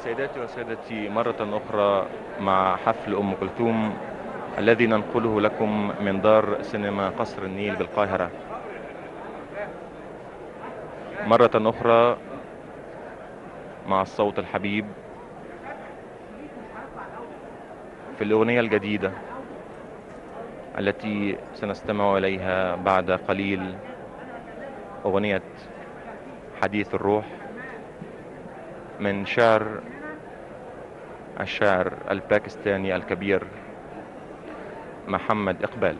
سيداتي وسادتي، مرة أخرى مع حفل أم كلثوم الذي ننقله لكم من دار سينما قصر النيل بالقاهرة. مرة أخرى مع الصوت الحبيب في الأغنية الجديدة التي سنستمع إليها بعد قليل، أغنية حديث الروح من شعر الشاعر الباكستاني الكبير محمد إقبال.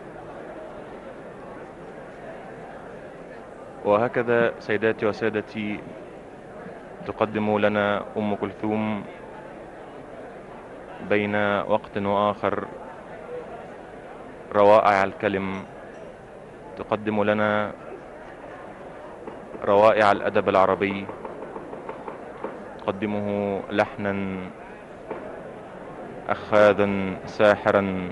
وهكذا سيداتي وسادتي تقدم لنا أم كلثوم بين وقت وآخر روائع الكلم، تقدم لنا روائع الأدب العربي، تقدمه لحنا أخاذا ساحرا.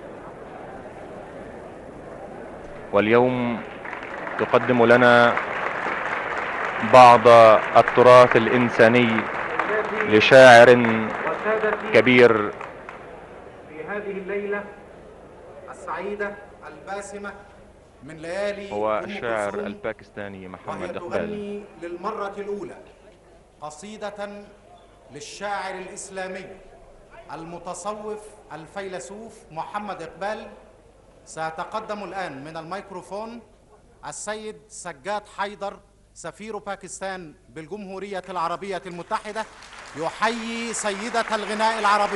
واليوم تقدم لنا بعض التراث الإنساني لشاعر كبير في هذه الليلة السعيدة الباسمة من ليالي هو أم الشاعر كلثوم، الباكستاني محمد وهي إقبال. تغني للمرة الأولى قصيدة للشاعر الإسلامي المتصوف الفيلسوف محمد إقبال. سيتقدم الآن من الميكروفون السيد سجاد حيدر سفير باكستان بالجمهورية العربية المتحدة، يحيي سيدة الغناء العربي.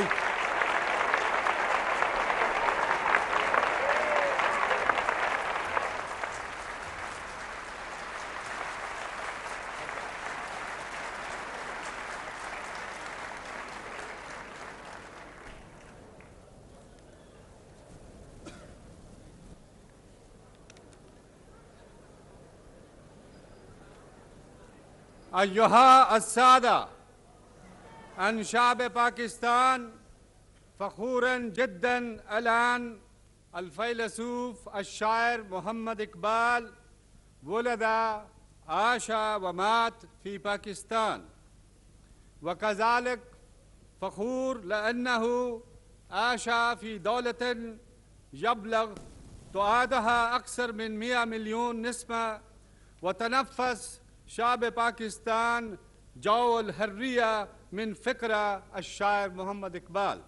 أيها السادة، أن شعب باكستان فخورا جدا الآن الفيلسوف الشاعر محمد إقبال ولد عاش ومات في باكستان، وكذلك فخور لأنه عاش في دولة يبلغ تعدادها أكثر من 100 مليون نسمة، وتنفس شعب باكستان جو الحرية من فكرة الشاعر محمد إقبال.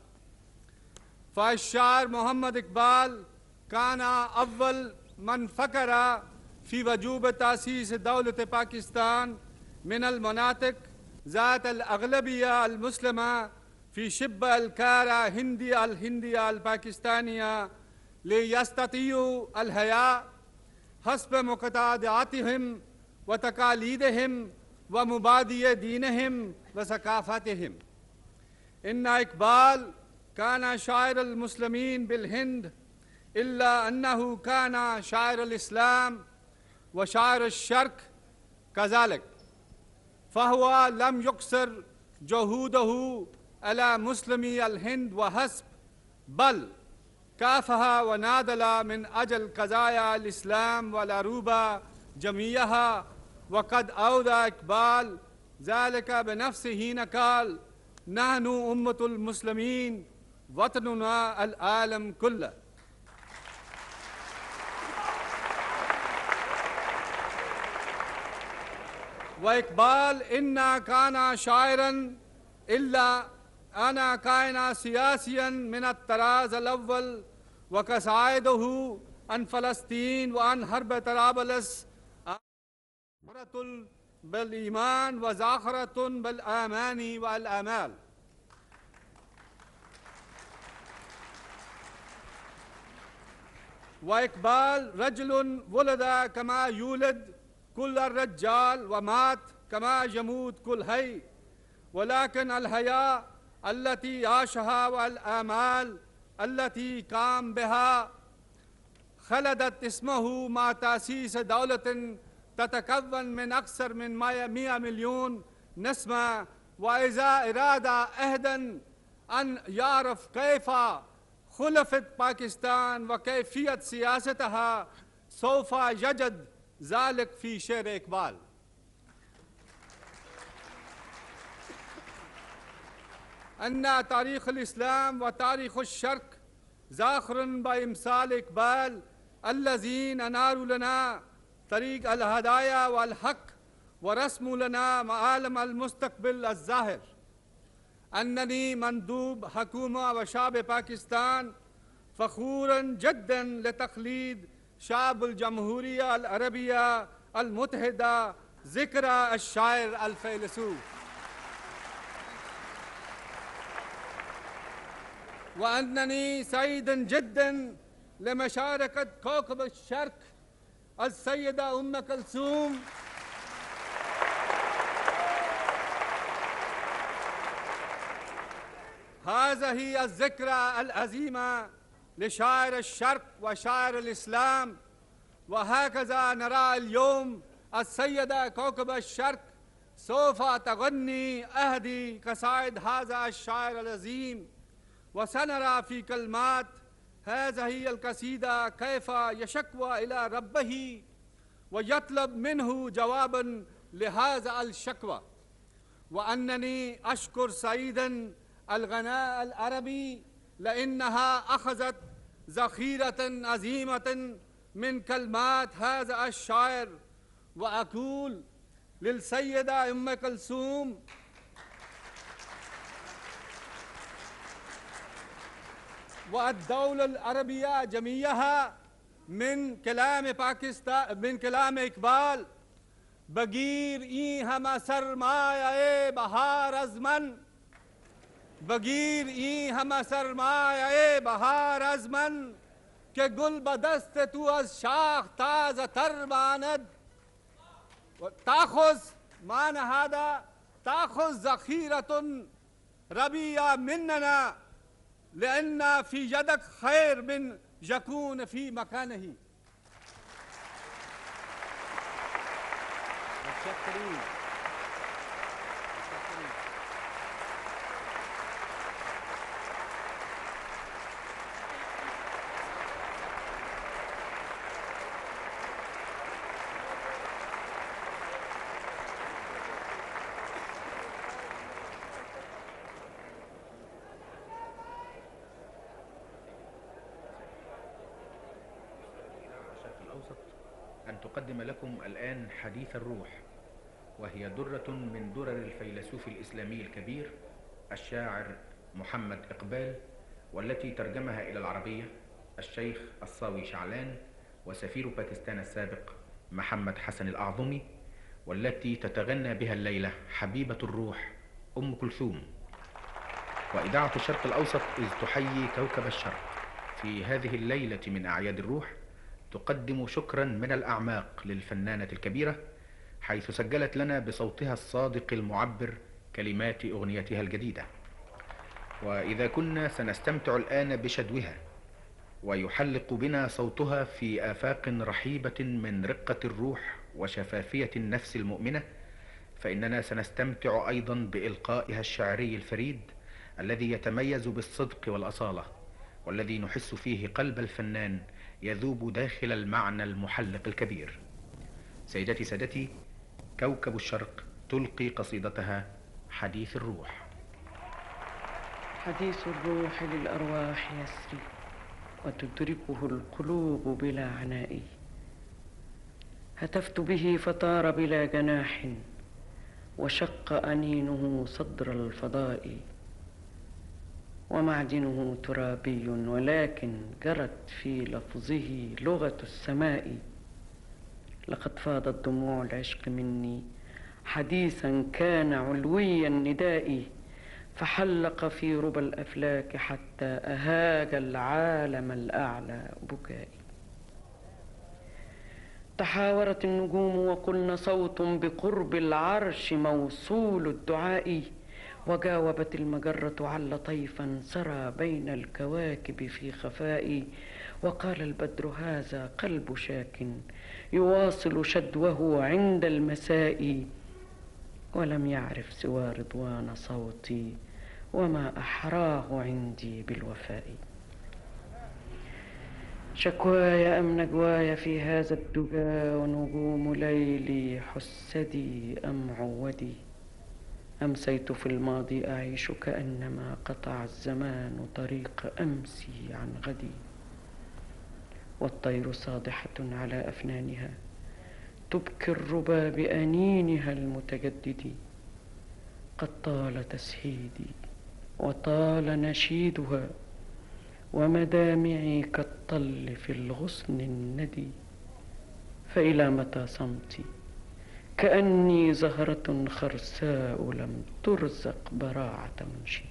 فالشاعر محمد إقبال كان أول من فكر في وجوب تأسيس دولة باكستان من المناطق ذات الأغلبية المسلمة في شبه القارة الهندية الباكستانية ليستطيعوا الحياة حسب مقتضياتهم وتقاليدهم ومبادئ دينهم وثقافتهم. إن إقبال كان شاعر المسلمين بالهند، إلا أنه كان شاعر الإسلام وشاعر الشرق كذلك، فهو لم يقصر جهوده على مسلمي الهند وحسب، بل كافح وناضل من أجل قضايا الإسلام والعروبة جميعها. وقد أودى إقبال ذلك بنفسه حين قال: نحن أمة المسلمين وطننا العالم كله. وإقبال إن كان شاعرا، إلا أنا كان سياسيا من الطراز الأول، وقصائده عن فلسطين وعن حرب طرابلس زاخرة بالإيمان وزاخرة بالآمان والآمال. وإقبال رجل ولد كما يولد كل الرجال، ومات كما يموت كل حي، ولكن الحياة التي عاشها والآمال التي قام بها خلدت اسمه مع تأسيس دولة تتكون من أكثر من 100 مليون نسمة. وإذا أراد أحدا أن يعرف كيف خلفت باكستان وكيفية سياستها سوف يجد ذلك في شعر إقبال. أن تاريخ الإسلام وتاريخ الشرق زاخر بإمثال إقبال الذين أناروا لنا طريق الهدايا والحق ورسموا لنا معالم المستقبل الزاهر. أنني مندوب حكومة وشعب باكستان فخورا جدا لتقليد شعب الجمهورية العربية المتحدة ذكرى الشاعر الفيلسوف، وأنني سعيد جدا لمشاركة كوكب الشرق السيدة أم كلثوم هذه الذكرى العظيمة لشاعر الشرق وشاعر الإسلام. وهكذا نرى اليوم السيدة كوكب الشرق سوف تغني أهدي قصائد هذا الشاعر العظيم، وسنرى في كلمات هذه القصيدة كيف يشكوى إلى ربه ويطلب منه جوابا لهذا الشكوى. وأنني أشكر سعيدا الغناء العربي لأنها أخذت ذخيرة عظيمة من كلمات هذا الشاعر، وأقول للسيدة أم كلثوم والدولة العربية جميعها من كلام باكستان، من كلام إقبال: بگیر این همه سرمایه بهار از من، بگیر این همه سرمایه بهار از من، که گل به دست تو از شاخ تازه تر ماند. تأخذ معنى هذا، تأخذ ذخيرة ربيع مننا، لأن في يدك خير من يكون في مكانه. أن تقدم لكم الآن حديث الروح، وهي درة من درر الفيلسوف الإسلامي الكبير الشاعر محمد إقبال، والتي ترجمها إلى العربية الشيخ الصاوي شعلان وسفير باكستان السابق محمد حسن الأعظمي، والتي تتغنى بها الليلة حبيبة الروح أم كلثوم. وإذاعة الشرق الأوسط إذ تحيي كوكب الشرق في هذه الليلة من أعياد الروح تقدم شكرا من الأعماق للفنانة الكبيرة، حيث سجلت لنا بصوتها الصادق المعبر كلمات أغنيتها الجديدة. وإذا كنا سنستمتع الآن بشدوها ويحلق بنا صوتها في آفاق رحيبة من رقة الروح وشفافية النفس المؤمنة، فإننا سنستمتع أيضا بإلقائها الشعري الفريد الذي يتميز بالصدق والأصالة، والذي نحس فيه قلب الفنان يذوب داخل المعنى المحلق الكبير. سيدتي سادتي، كوكب الشرق تلقي قصيدتها حديث الروح. حديث الروح للأرواح يسري وتدركه القلوب بلا عناء، هتفت به فطار بلا جناح وشق أنينه صدر الفضاء، ومعدنه ترابي ولكن جرت في لفظه لغة السماء. لقد فاضت دموع العشق مني حديثا كان علوي النداء، فحلق في ربى الأفلاك حتى أهاج العالم الأعلى بكائي. تحاورت النجوم وقلن صوت بقرب العرش موصول الدعاء، وجاوبت المجرة عل طيفا سرى بين الكواكب في خفاء، وقال البدر هذا قلب شاك يواصل شدوه عند المساء، ولم يعرف سوى رضوان صوتي وما أحراه عندي بالوفاء. شكواي أم نجواي في هذا الدجى ونجوم ليلي حسدي أم عودي، أمسيت في الماضي أعيش كأنما قطع الزمان طريق أمسي عن غدي، والطير صادحة على أفنانها تبكي الربا بأنينها المتجدد. قد طال تسهيدي وطال نشيدها، ومدامعي كالطل في الغصن الندي. فإلى متى صمتي كأني زهرة خرساء لم ترزق براعة منشدي.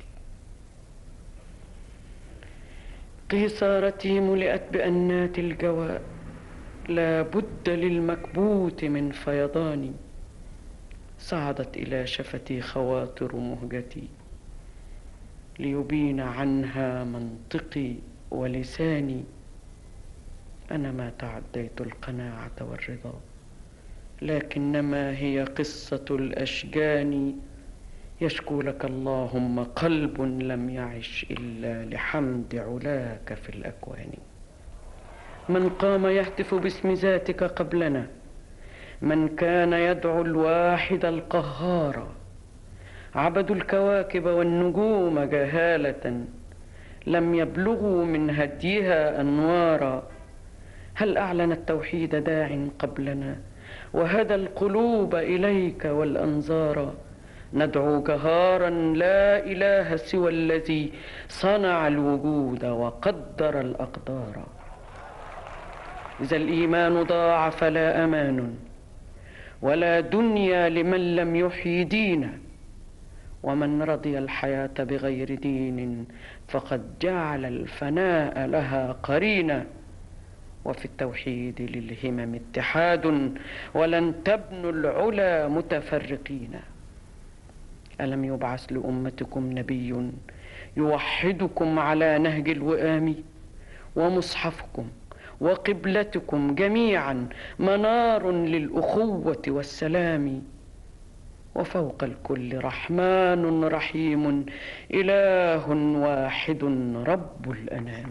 قيصارتي ملئت بأنات الجواء، لا بد للمكبوت من فيضان. صعدت إلى شفتي خواطر مهجتي ليبين عنها منطقي ولساني. أنا ما تعديت القناعة والرضا، لكنما هي قصة الأشجان. يشكو لك اللهم قلب لم يعش إلا لحمد علاك في الأكوان. من قام يهتف باسم ذاتك قبلنا، من كان يدعو الواحد القهار. عبدوا الكواكب والنجوم جهالة، لم يبلغوا من هديها أنوارا. هل أعلن التوحيد داع قبلنا وهدى القلوب إليك والأنظار؟ ندعو جهارا لا إله سوى الذي صنع الوجود وقدر الأقدار. إذا الإيمان ضاع فلا أمان ولا دنيا لمن لم يحيي دينا، ومن رضي الحياة بغير دين فقد جعل الفناء لها قرينا. وفي التوحيد للهمم اتحاد، ولن تبنوا العلا متفرقين. ألم يبعث لأمتكم نبي يوحدكم على نهج الوئام؟ ومصحفكم وقبلتكم جميعا منار للأخوة والسلام. وفوق الكل رحمن رحيم، إله واحد رب الأنام.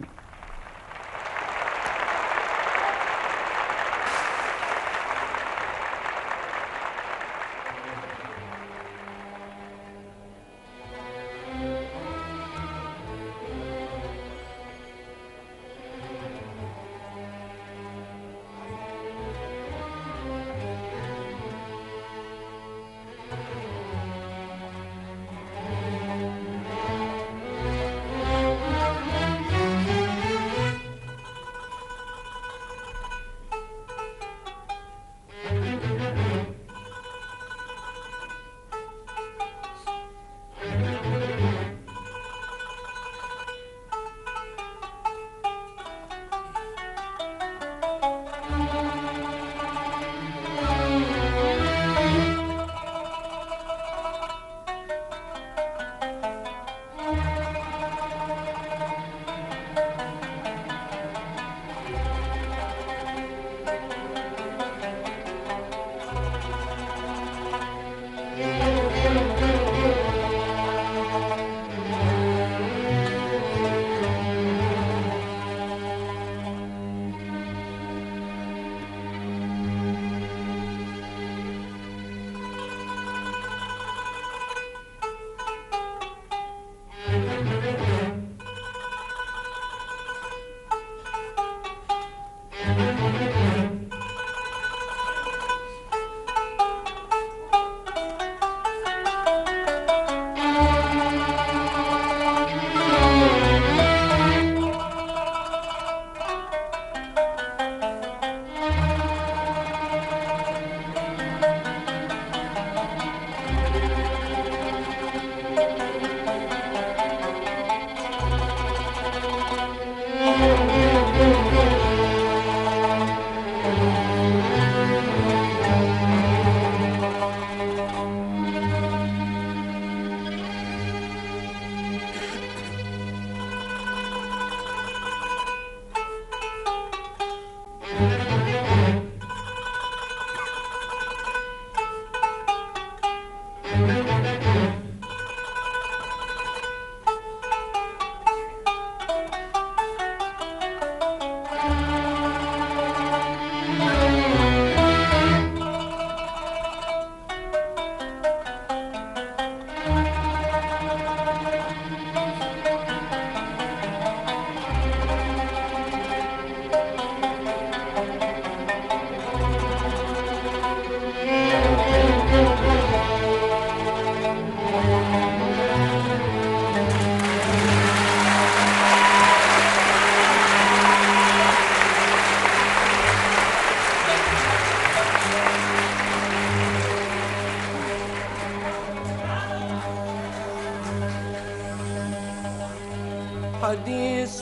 حديث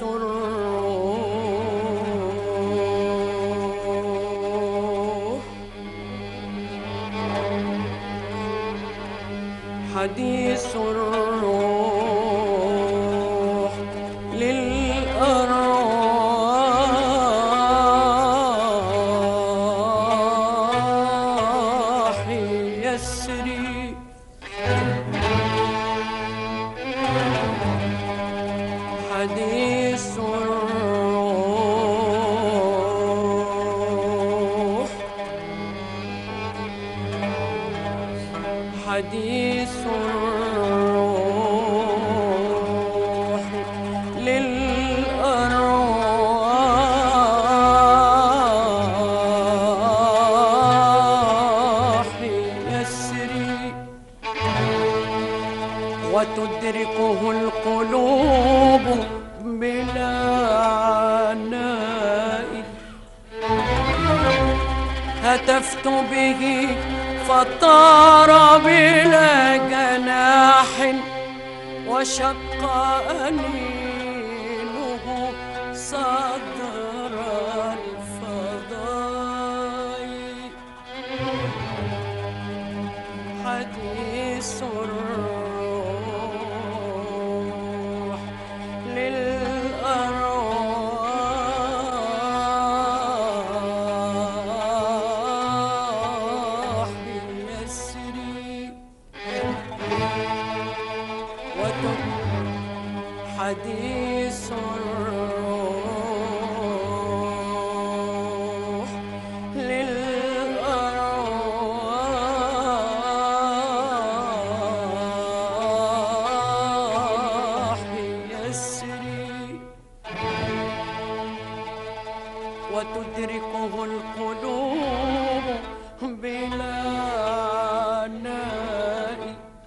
الروح حديث الروح للأرواح يسري حديث الروح حديث الروح للأرواح يسري وتدركه القلوب بلا عناء هتفت به فطار بلا جناح وشق أنينه صدر الفضاء حديث الروح للأرواح يسري حديث الروح للأرواح يسري وتدركه القلوب بلا عناء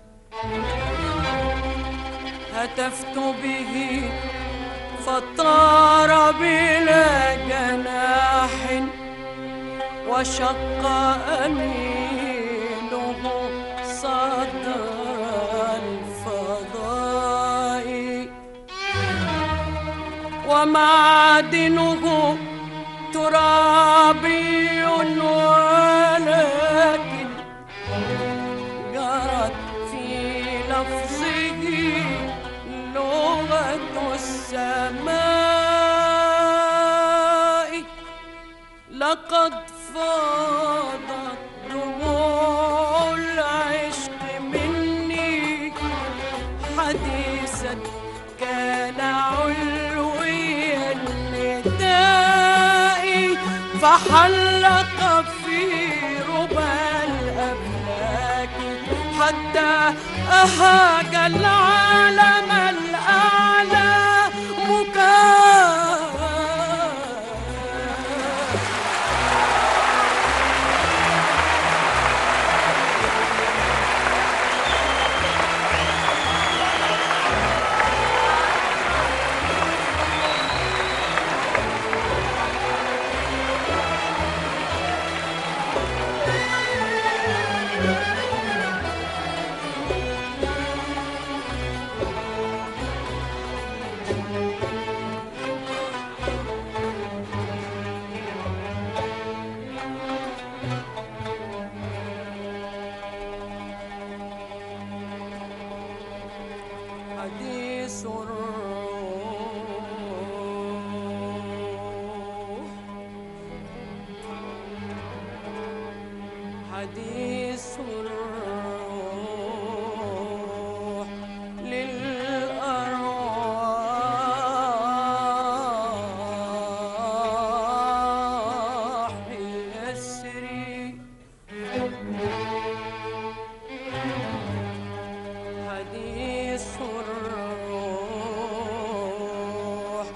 هتفت به فطار بلا جناح وشق أنينه صدر الفضاء ومعدنه ترابي ولكن جرت في لفظه لغة السماء لقد فاضت دموع العشق مني حديثا كان علوي النداء فحلق في ربى الأفلاك حتى أهاج العالم الأعلى مكاء حديث الروح حديث الروح للأرواح يسري حديث الروح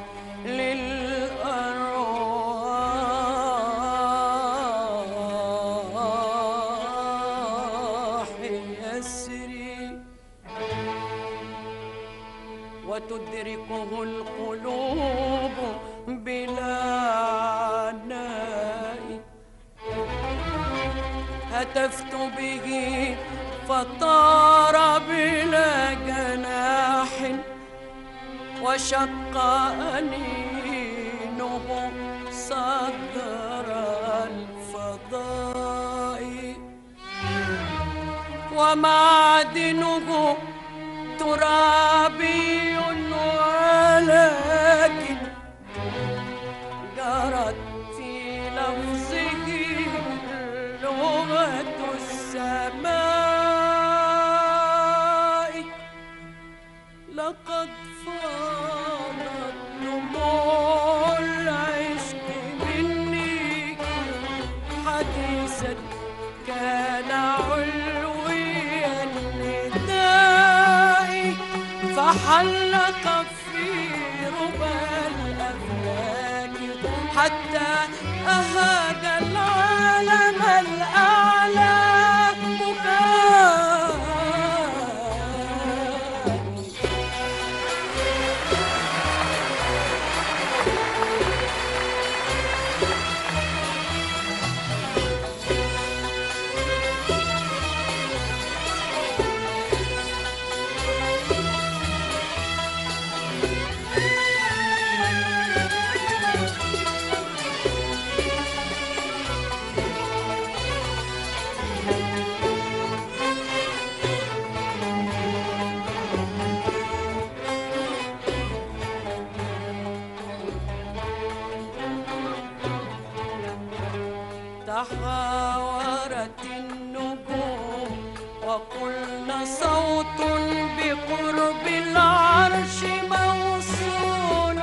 للأرواح يسري وتدركه القلوب بلا عناء هتفت به فطار بلا جناح وشق أنينه صدر الفضاء، ومعدنه ترابي ولكن جرت في لفظه لغة السماء. لقد فاضت دموع العشق مني حديثا كان علوي النداء، فحلق في ربى الأفلاك حتى أهاج العالم الأعلى بكاء. تحاورت النجوم وقلنا صوت بقرب العرش موصول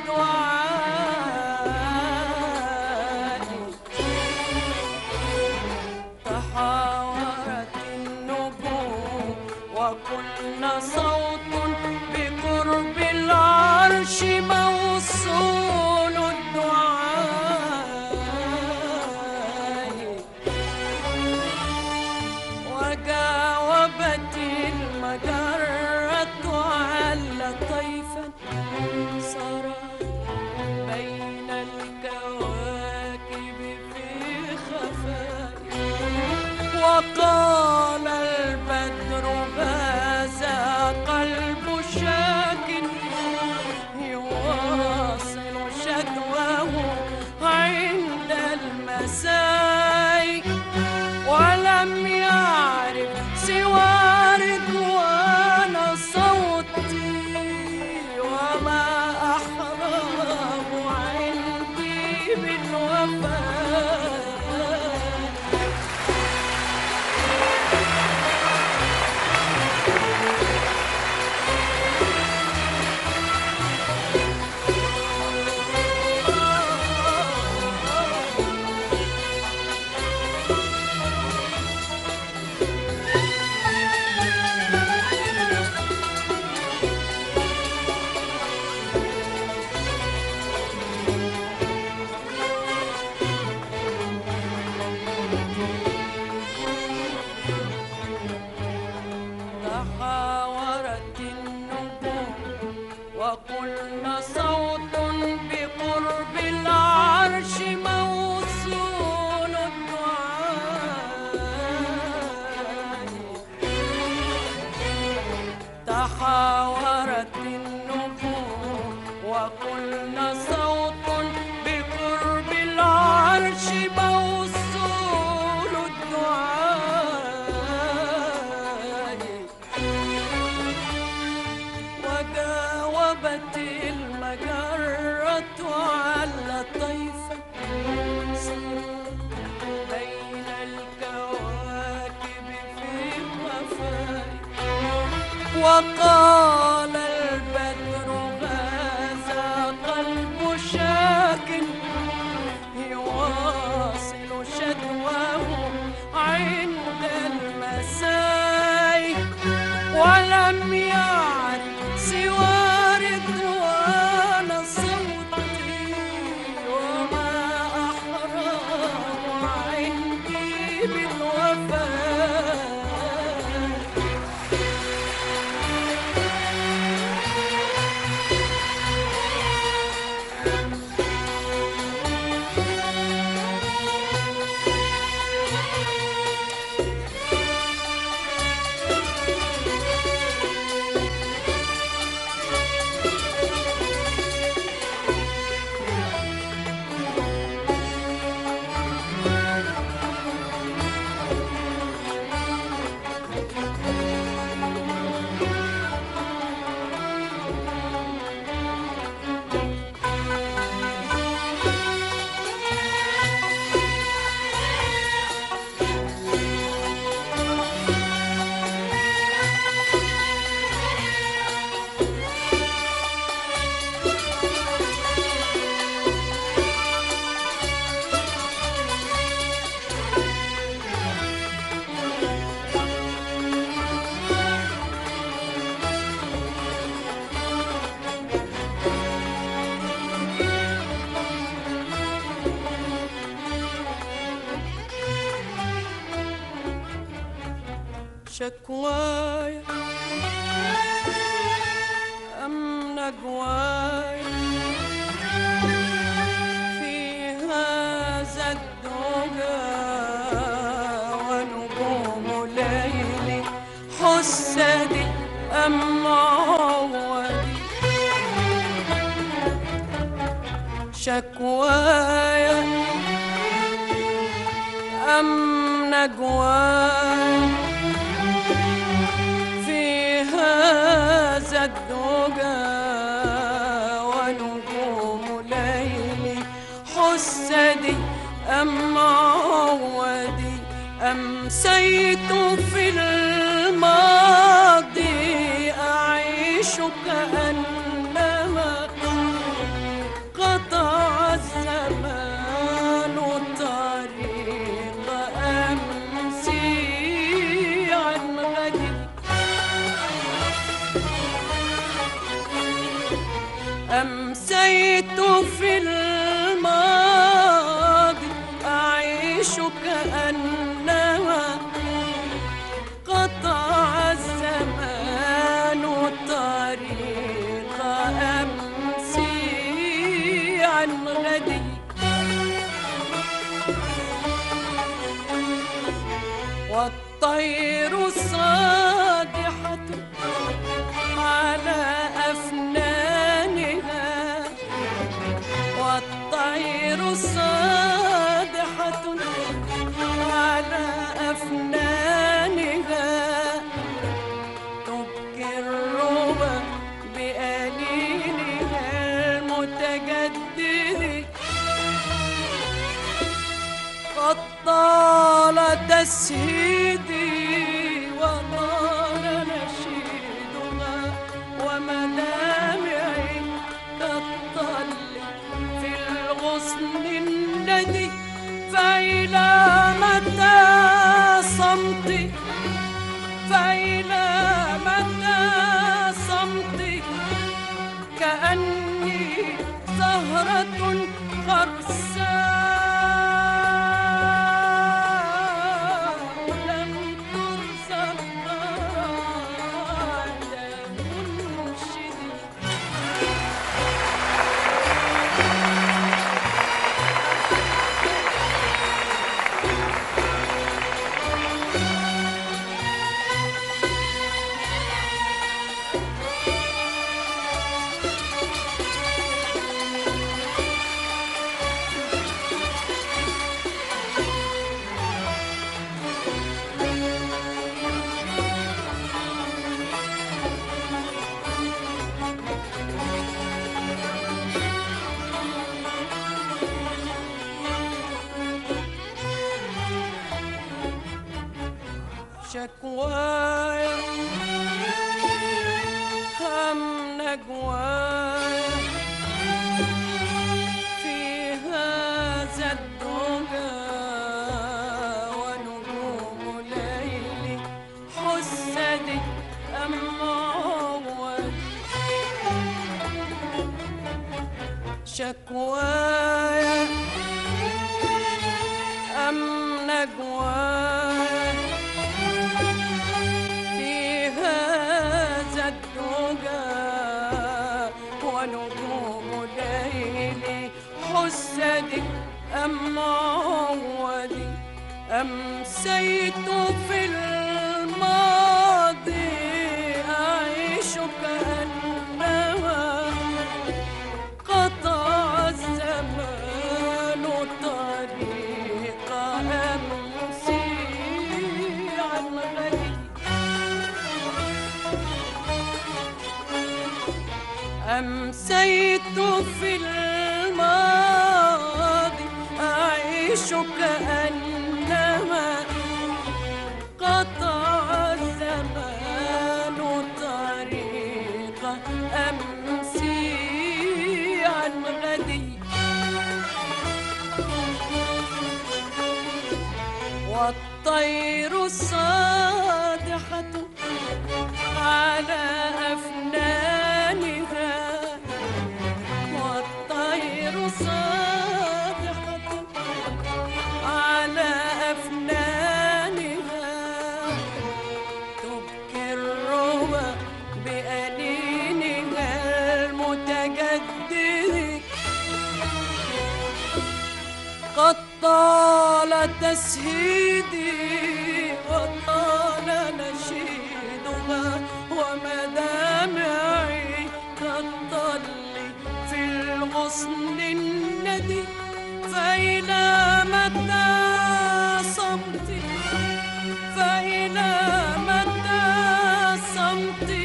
الدعاء. تحاورت النجوم وقلنا صوت بقرب العرش موصول الدعاء. وجاوبت المجرة على طيفا سرى بين الكواكب في خفاء، وقال البدر هذا قلب شاك يواصل شكواه عند المساء، ولم يعرف سوى رضوان صوتي وما أحراه عندي بالوفاء. تحاورت النجوم وقلنا صوت بقرب العرش موصول الدعاء. تحاورت النجوم وقلنا صوت بقرب العرش موصول الدعاء. وجاوبت المجرة على طيفا بين الكواكب في خفاء، وقال البدر هذا قلب شاك يواصل شكواه عند المساء، ولم يعرف سوى رضوان صوتي وما أحراه عندي بالوفاء. شكواي أم نجواي في هذا الدجى ونجوم ليلي حسدي أم عودي شكواي أم نجواي في هذا الدجى ونجوم ليلي حسدي أم عودي أمسيت في الماضي أعيش كأنما قطع الزمان طريق أمسي عن غدي أمسيت في الماضي أعيش كأنما قطع الزمان طريق أمسي عن غدي والطير الصادحة على أفنانها والطير الصادحة على أفنانها تبكي الربا بأنينها المتجدد قد طال تسهيدي وطال نشيدها ومدامعي كالطل في الغصن الندي فإلى متى صمتي فإلى متى صمتي كأني زهرة خرساء لم ترزق بعد منشدي شكواي هم نجواي في هذا الدجى ونجوم ليلي حسدي أم عودي شكواي أم نجواي في هذا الدجى ونجوم ليلي حسدي أم عودي أمسيت في الماضي أعيش كأنما قطع الزمان طريق أمسي عن غدي أمسيت في الماضي أعيش كأنما قطع الزمان طريق أمسي عن غدي والطير الصادحة على أفنانها والطير الصادحة على أفنانها تسهيدي وطال نشيدها ومدامعي كالطل في الغصن الندي. فإلى متى صمتي فإلى متى صمتي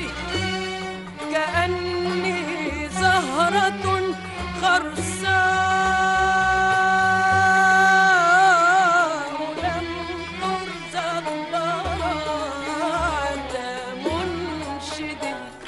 كأني زهرة خرساء لم ترزق بعد منشد.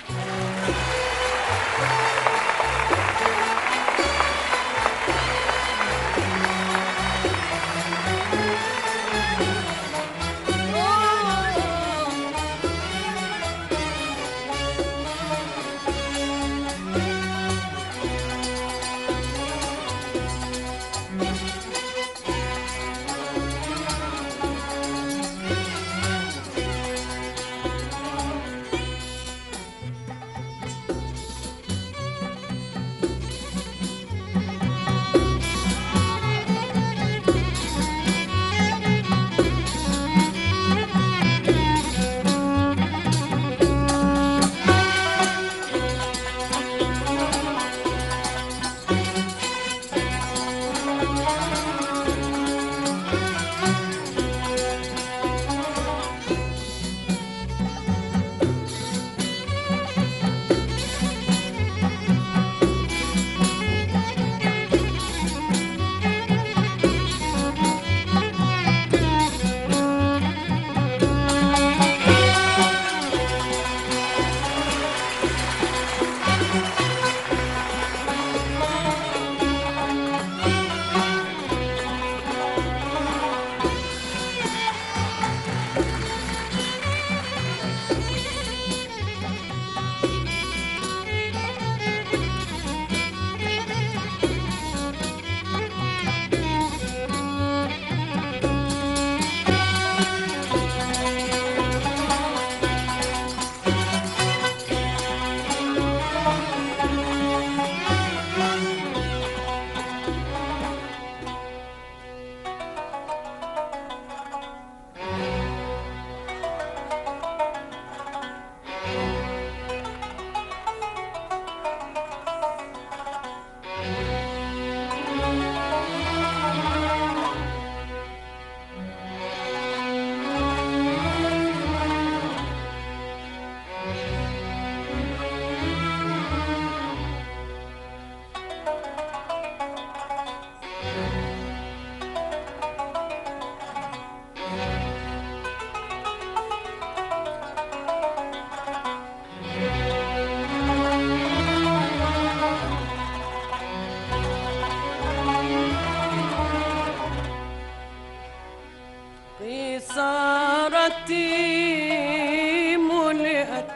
قيصارتي ملئت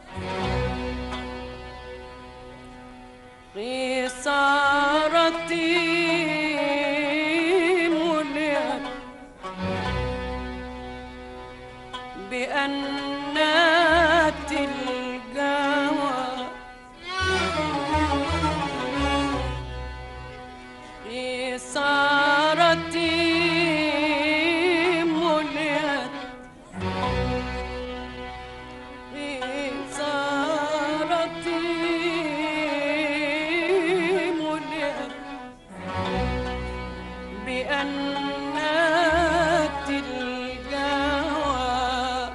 قيصارتي ملئت بأنات الجوى قيصارتي بأنات الجوى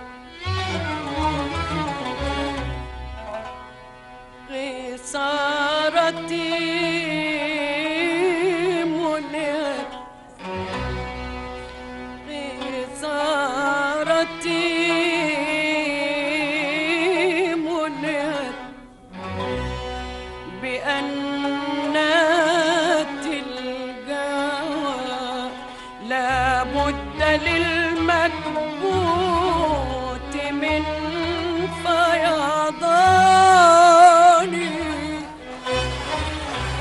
قيصارتي ملئت قيصارتي ملئت بأنات الجوى. لا بد للمكبوت من فيضان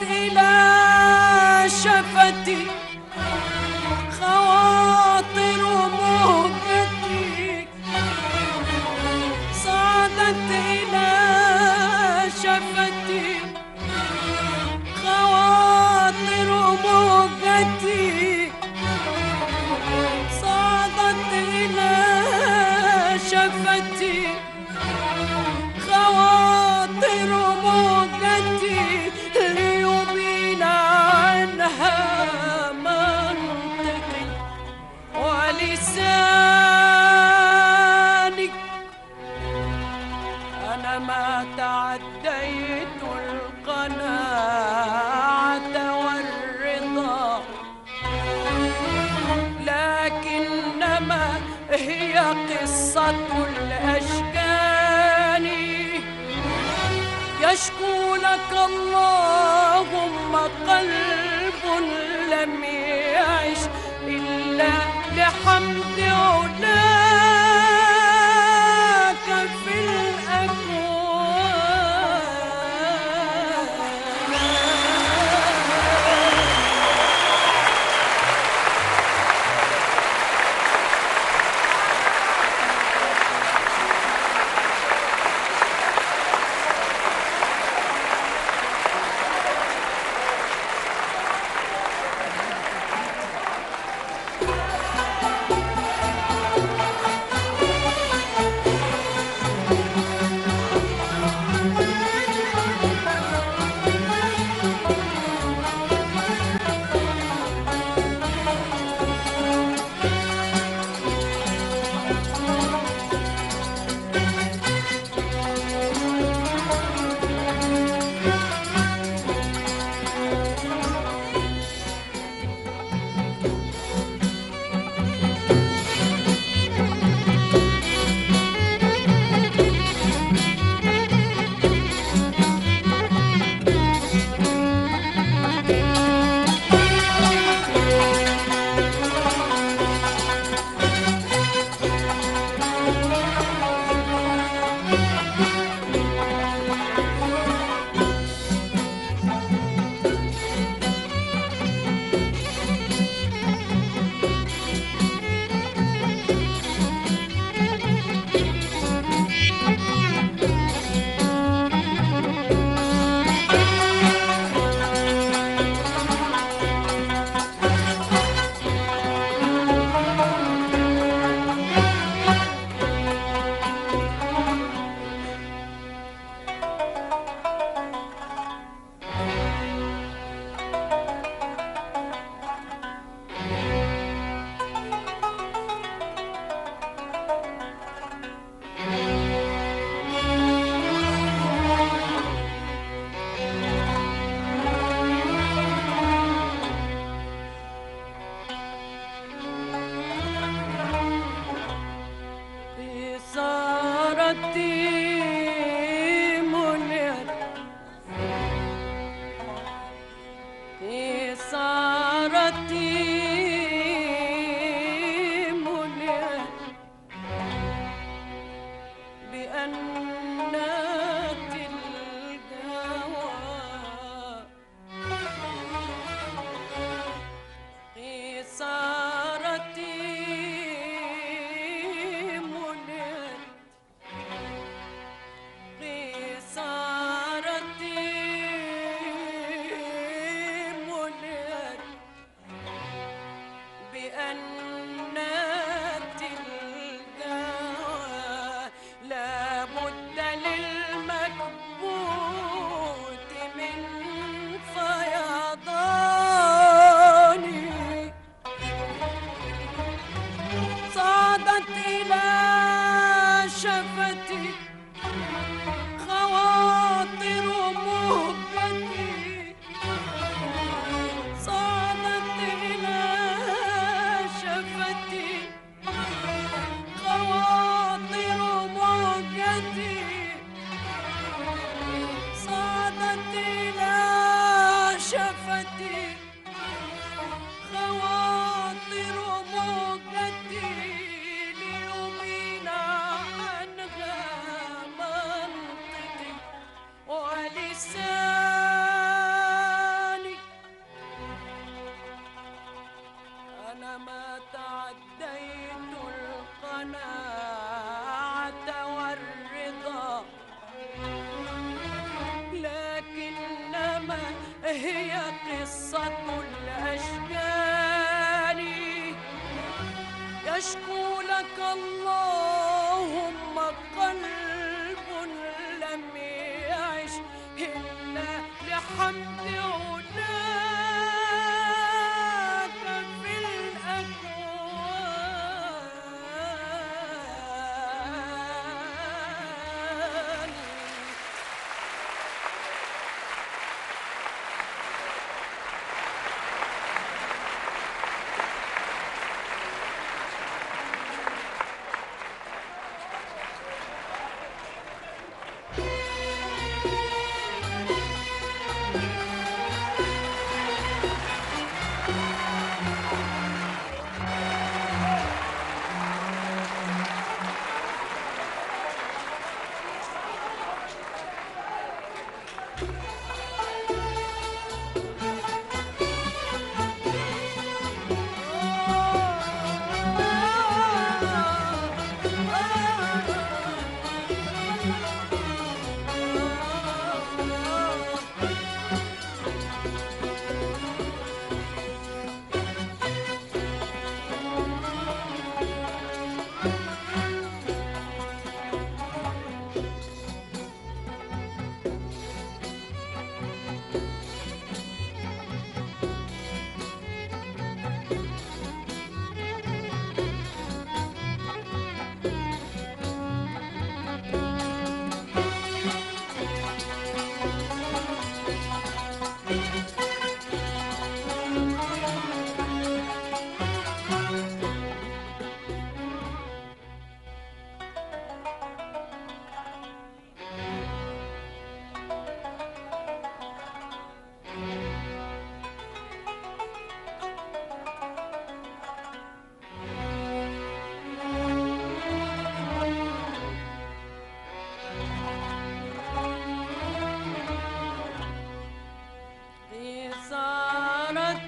إلى شفتي خواطر موجتي، صعدت إلى شفتي خواطر موجتي، صعدت إلى شفتي خواطر موجتي، ليبين عنها منطقي ولساني. أنا ما تعديت القناعة والرضا، لكنما هي قصة الأشجان. يشكو لك اللهم قلب لم يعش إلا لحمد علاك في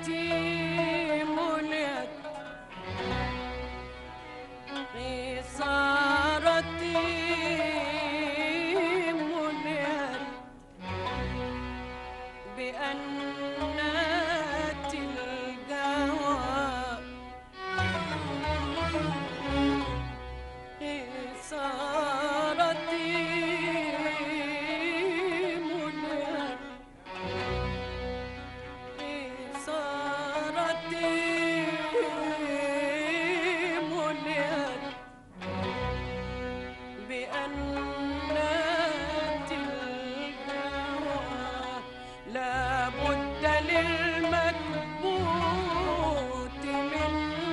ملئت خسارتي ملئت بأنات الجوى خسارتي ملئت خسارتي ملئت بأنات الجوى لا بد للمكبوت من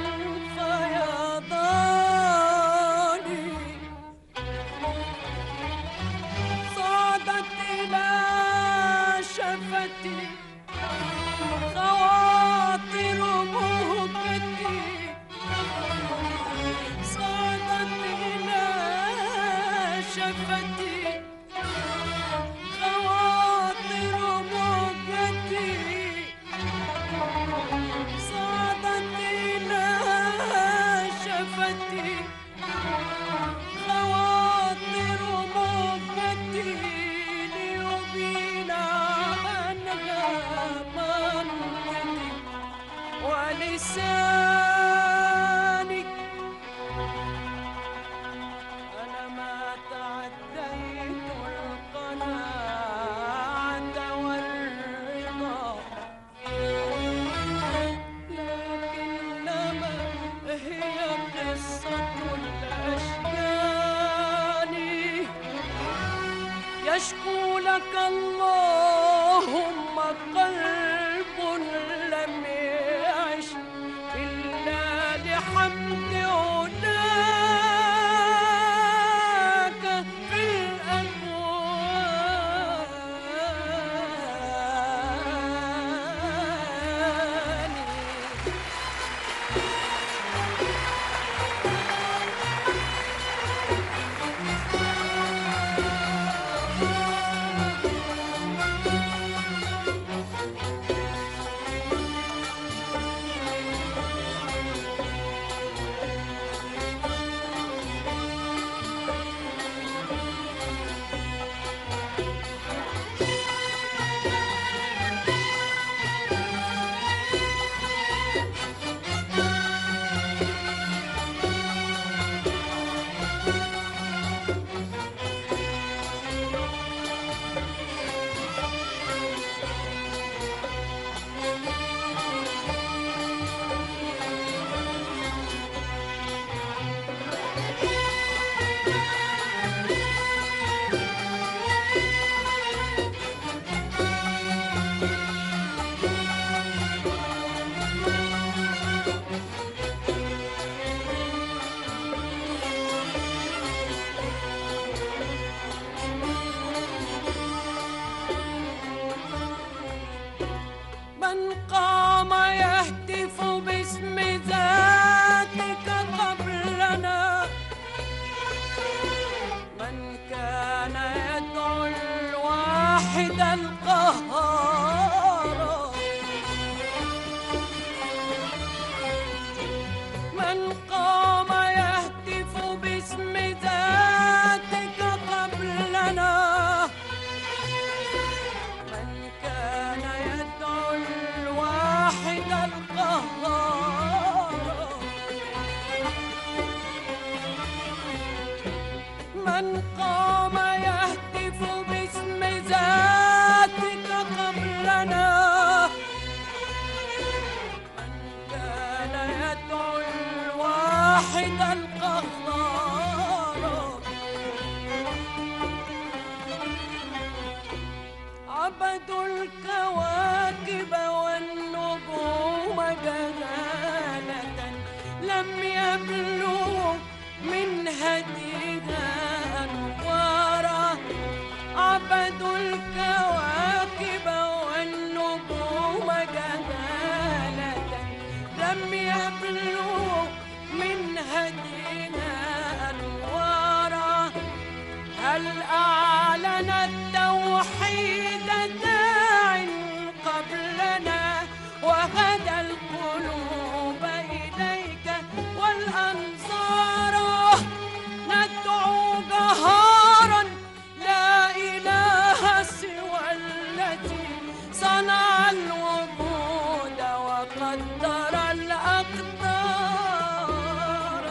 فيضان صعدت إلى شفتي خواطر مهجتي صعدت إلى شفتي خواطر مهجتي صعدت إلى شفتي خواطر مهجتي ليبين عنها منطقي ولساني أنا ما تعديت القناعة والرضا لكنما هي قصة الأشجان يشكو لك اللهم قلب لم يعش إلا لحمد علاك في الأكوان من قام يهتف باسم ذاتك قبلنا من كان يدعو الواحد القهار من قام يهتف باسم ذاتك قبلنا من كان يدعو الواحد القهار من قام يهتف باسم ذاتك قبلنا من كان يدعو الواحد القهار عبدوا الكواكب والنجوم جهالة لم يبلغوا من هديها أنوارا عبدوا الكواكب والنجوم جهالة لم يبلغوا من هديها القلوب إليك والأنظار ندعو جهارا لا إله سوى الذي صنع الوجود وقدر الأقدار.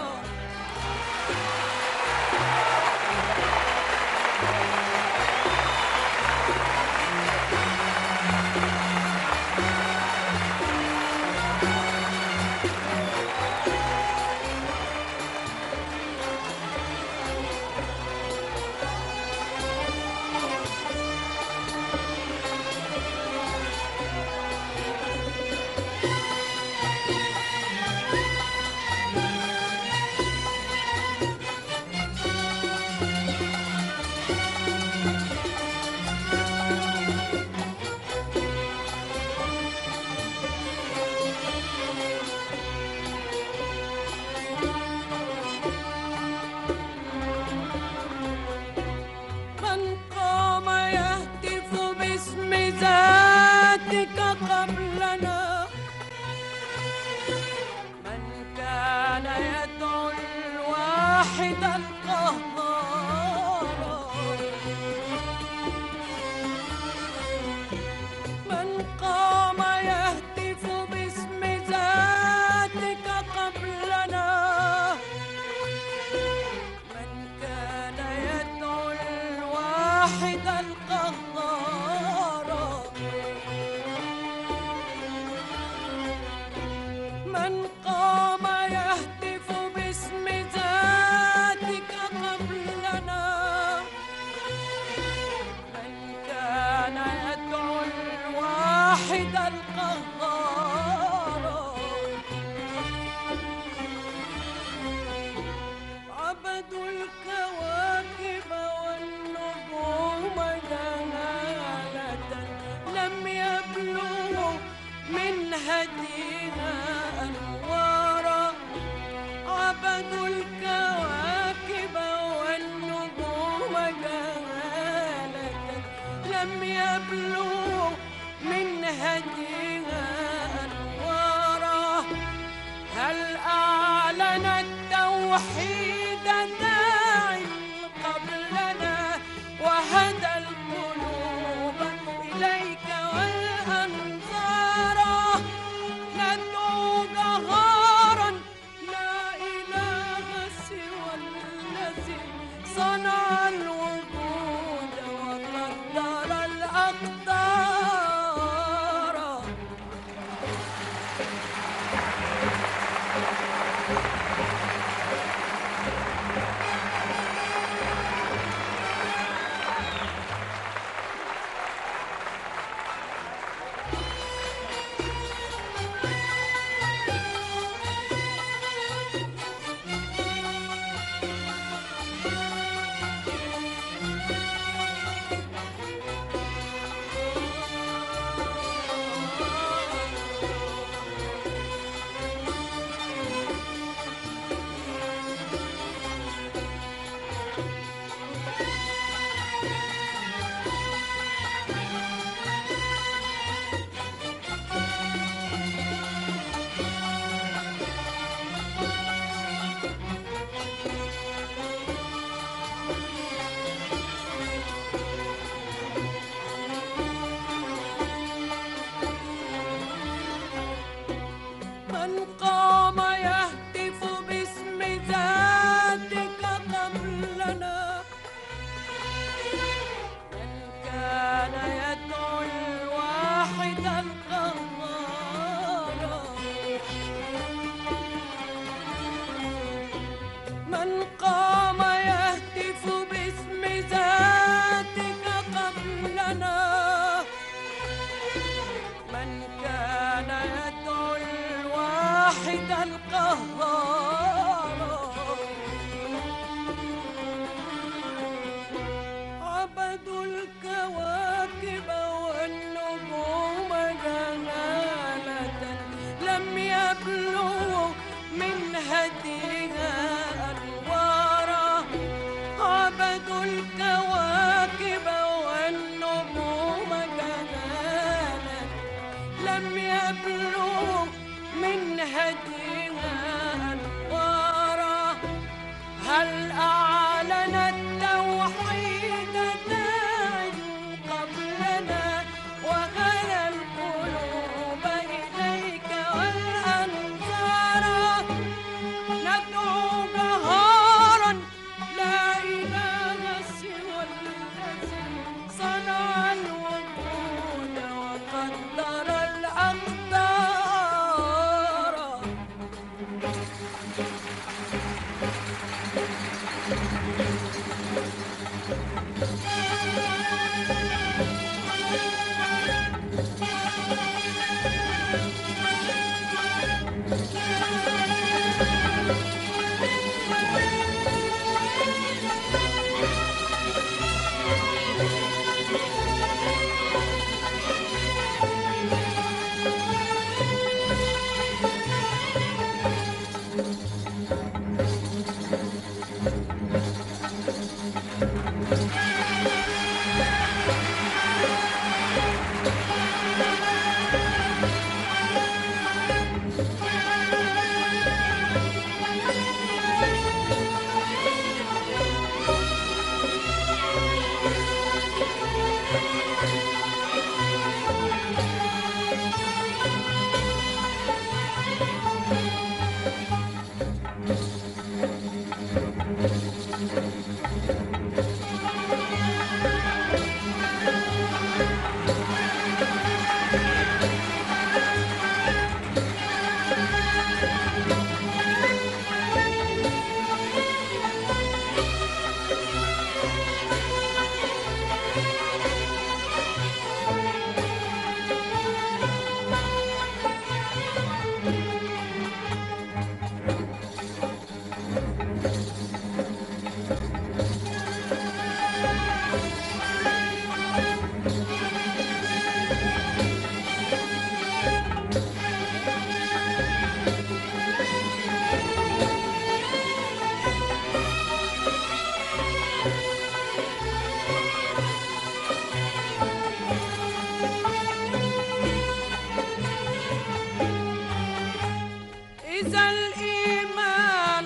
إذا الإيمان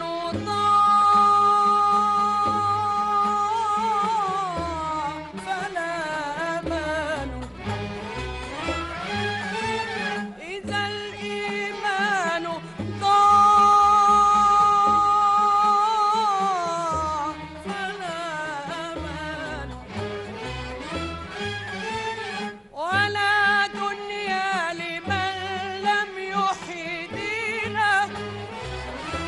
ضاع فلا أمان، إذا الإيمان ضاع فلا أمان، ولا دنيا لمن لم يحيي دينه،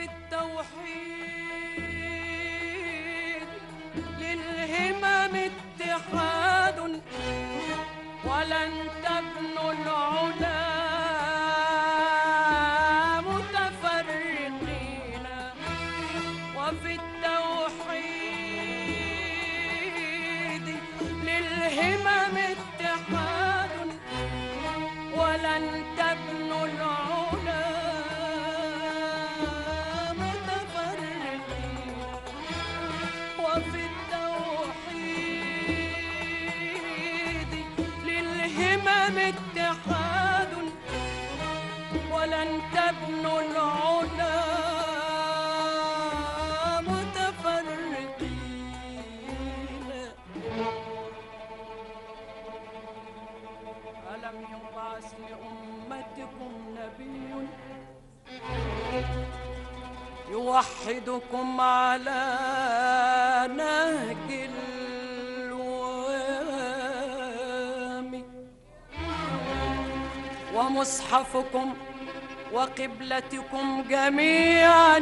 التوحيد للهمم اتحاد ولن تبنوا العلا متفرقين وفي التوحيد للهمم اتحاد ولن تبنوا العلا متفرقين وفي التوحيد للهمم اتحاد ولن تبنوا العلا متفرقين. ألم يبعث لأمتكم نبي يوحدكم على نهج الوام ومصحفكم وقبلتكم جميعا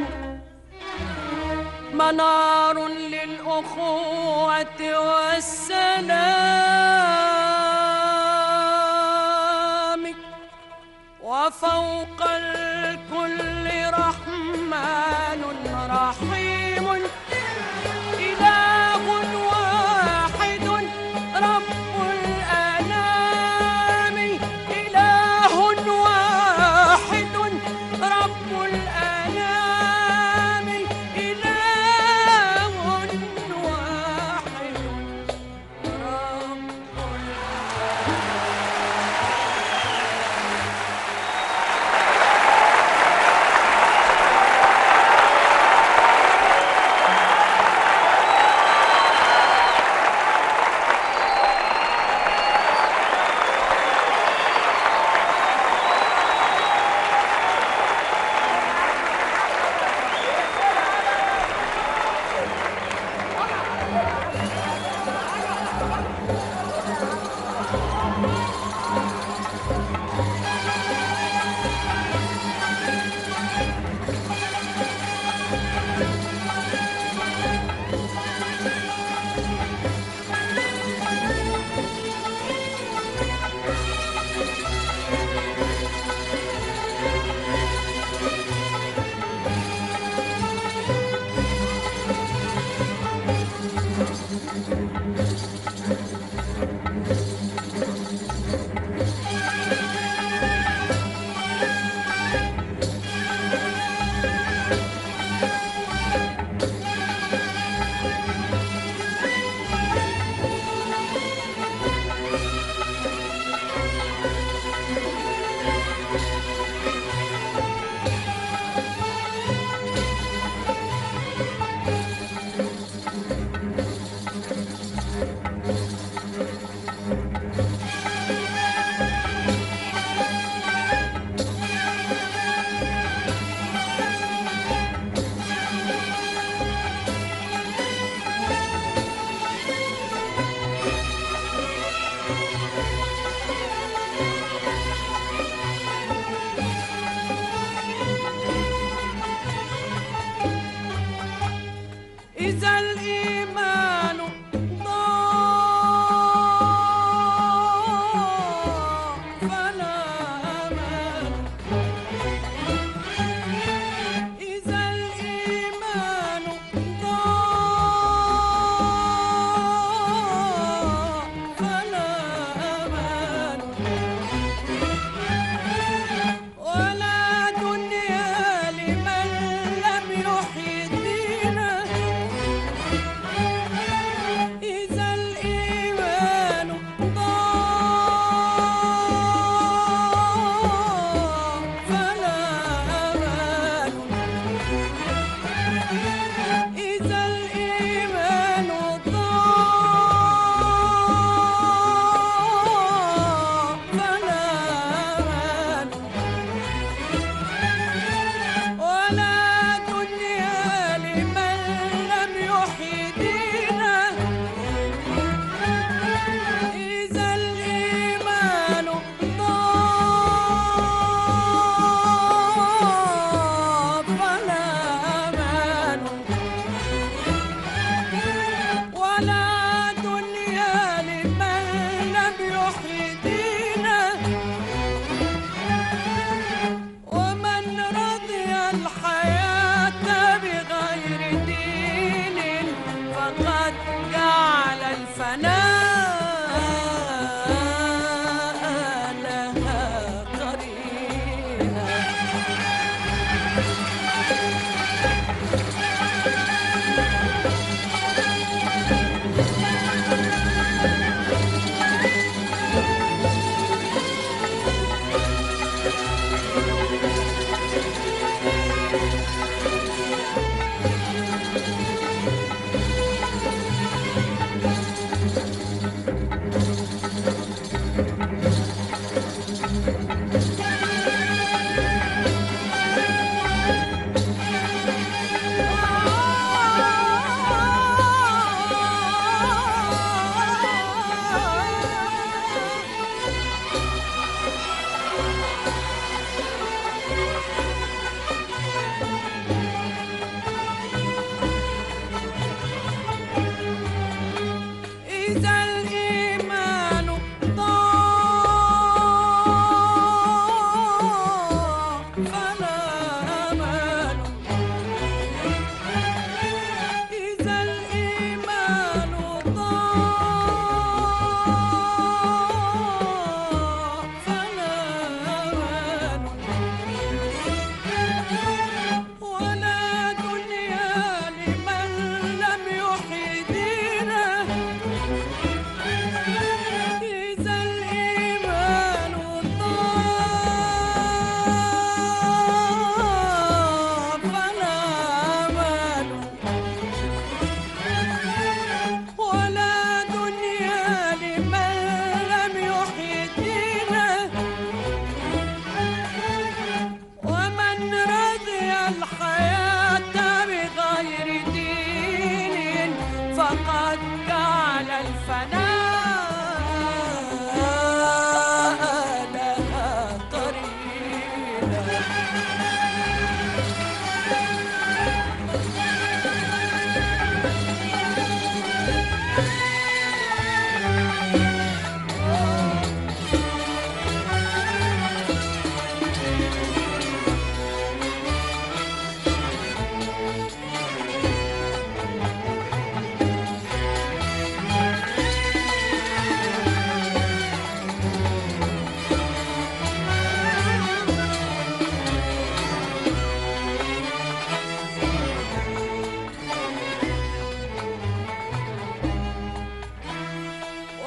منار للأخوة والسلام وفوق الكل رحمن رحيم إله واحد رب الأنام إله واحد رب الأنام إله واحد رب الأنام.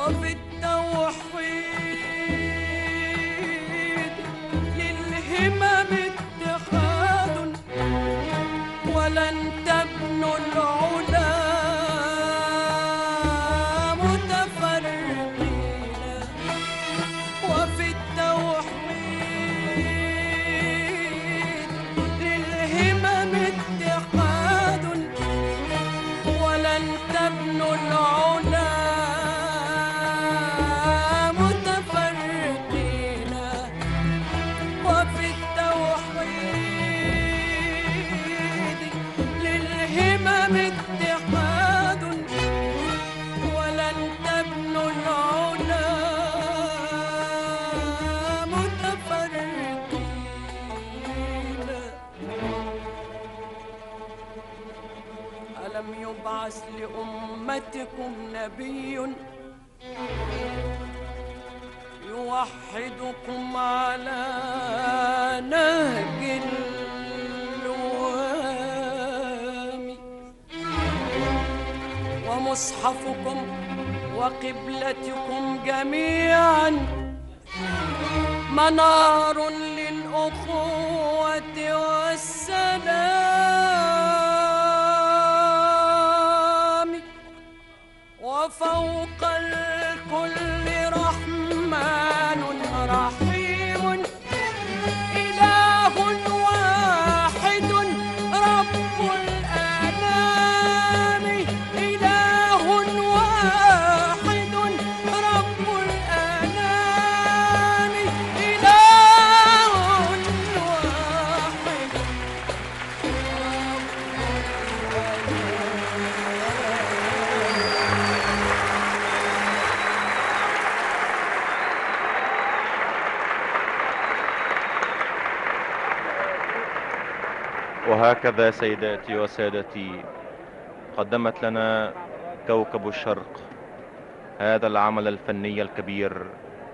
وفي التوحيد للهمم اتحاد ولن تبنوا العلا متفرقين وفي التوحيد للهمم اتحاد ولن تبنوا العلا متفرقين وفي التوحيد للهمم اتحاد ولن تبنوا العلا متفرقين. ألم يبعث لأمتكم نبي يوحدكم على نهج الوام ومصحفكم وقبلتكم جميعا منار للأخوة والسلام وفوق الكل رحمن رحيم إله واحد رب الأنام إله واحد رب الأنام إله واحد وهكذا سيداتي وسادتي قدمت لنا كوكب الشرق هذا العمل الفني الكبير،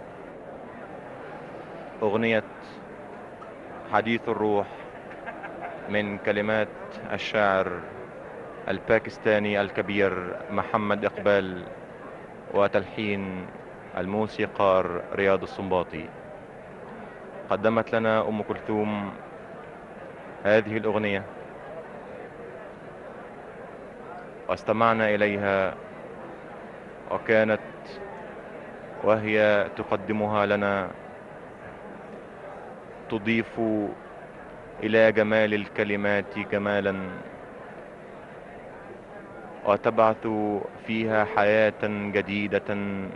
أغنية حديث الروح من كلمات الشاعر الباكستاني الكبير محمد إقبال وتلحين الموسيقار رياض السنباطي. قدمت لنا أم كلثوم هذه الأغنية واستمعنا إليها، وكانت وهي تقدمها لنا تضيف إلى جمال الكلمات جمالا وتبعث فيها حياة جديدة.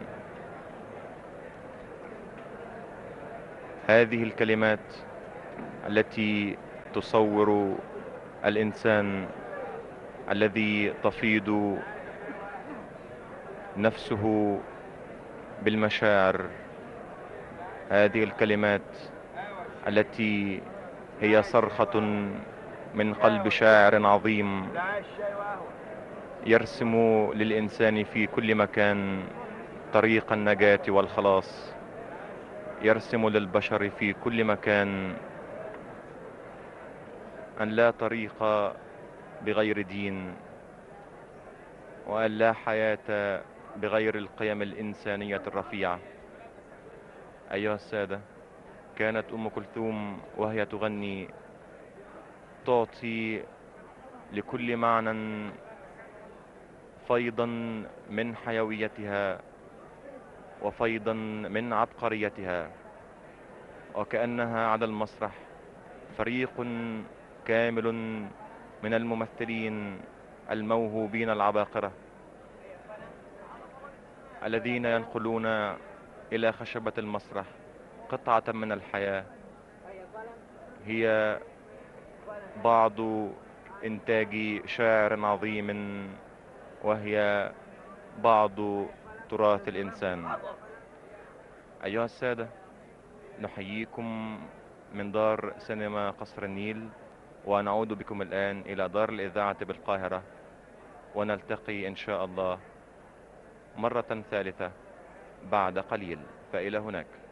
هذه الكلمات التي تصور الإنسان الذي تفيض نفسه بالمشاعر، هذه الكلمات التي هي صرخة من قلب شاعر عظيم يرسم للإنسان في كل مكان طريق النجاة والخلاص، يرسم للبشر في كل مكان أن لا طريق بغير دين، وأن لا حياة بغير القيم الإنسانية الرفيعة. أيها السادة، كانت أم كلثوم وهي تغني تعطي لكل معنى فيضا من حيويتها وفيضا من عبقريتها، وكأنها على المسرح فريق كامل من الممثلين الموهوبين العباقرة الذين ينقلون إلى خشبة المسرح قطعة من الحياة هي بعض إنتاج شاعر عظيم، وهي بعض تراث الإنسان. أيها السادة، نحييكم من دار سينما قصر النيل، ونعود بكم الآن إلى دار الإذاعة بالقاهرة، ونلتقي إن شاء الله مرة ثالثة بعد قليل، فإلى هناك.